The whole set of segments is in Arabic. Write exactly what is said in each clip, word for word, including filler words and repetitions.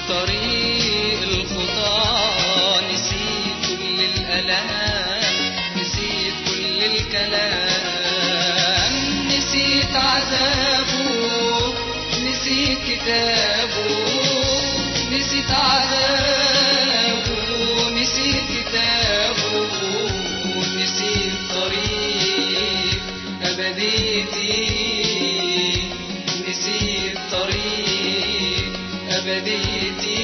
طريق الخطى نسيت كل الألام، نسيت كل الكلام، نسيت عذابه، نسيت كتابه، نسيت عذابه، نسيت كتابه، نسيت طريق أبديتي، نسيت طريق أبديتي.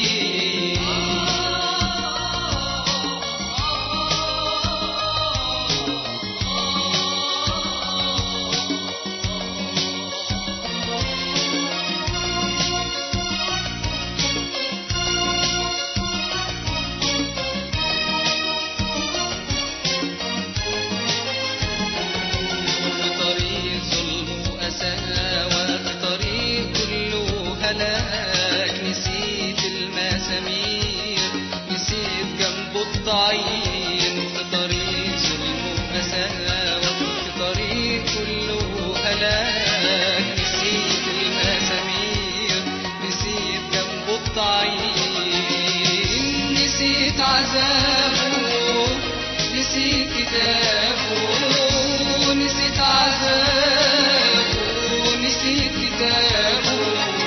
نسيت المسامير، نسيت جنبه الضعين، في طريق ظلم وقساوة، في طريق كله هلاك. نسيت المسامير، نسيت جنبه الضعين، نسيت عذابه، نسيت كتابه، نسيت عذابه، نسيت كتابه،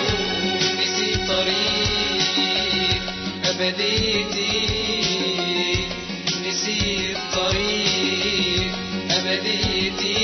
أبديتي، نسيت طريق أبديتي.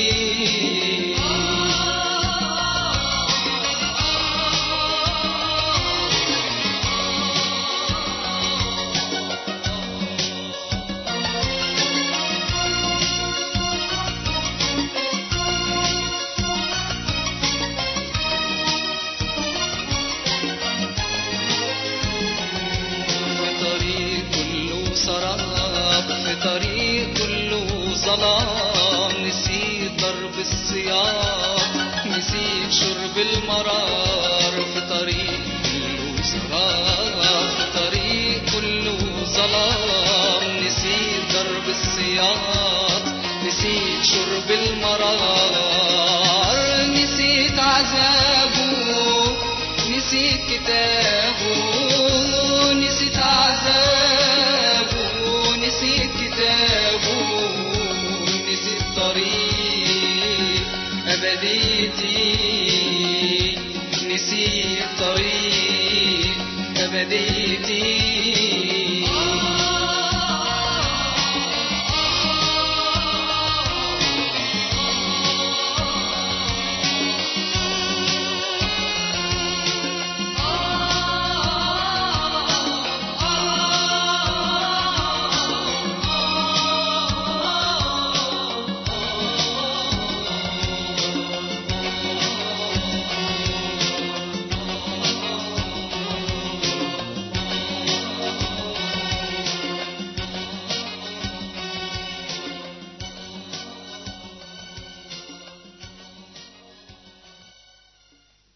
في طريق كله ظلام، نسيت ضرب الصيام، نسيت شرب المرار. في طريق كله سراب، في طريق كله ظلام، نسيت ضرب الصيام، نسيت شرب المرار، نسيت عذابه، نسيت كتابه، نسيت عذابه، نسيت كتابه، نسيت طريق أبديتي، نسيت طريق أبديتي.